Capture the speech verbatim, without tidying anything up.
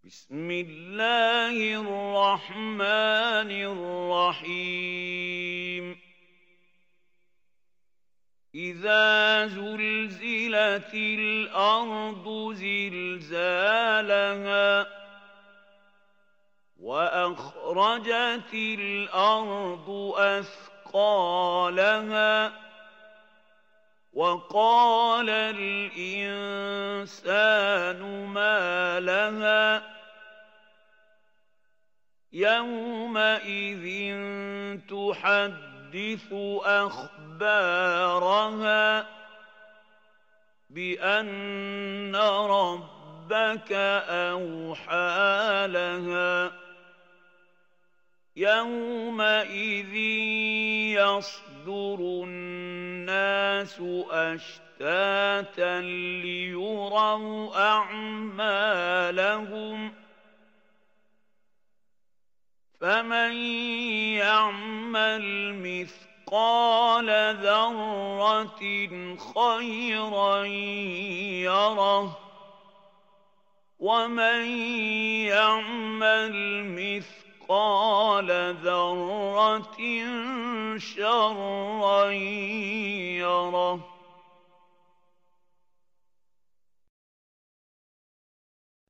بسم الله الرحمن الرحيم إذا زلزلت الأرض زلزالها وأخرجت الأرض أثقالها وقال الإنسان ما لها يومئذ تحدث أخبارها بأن ربك أوحى لها يومئذ يصدر الناس أشتاتا ليروا أعمالهم فمن يعمل مثقال ذرة خيرا يره ومن يعمل مثقال ذرة شرا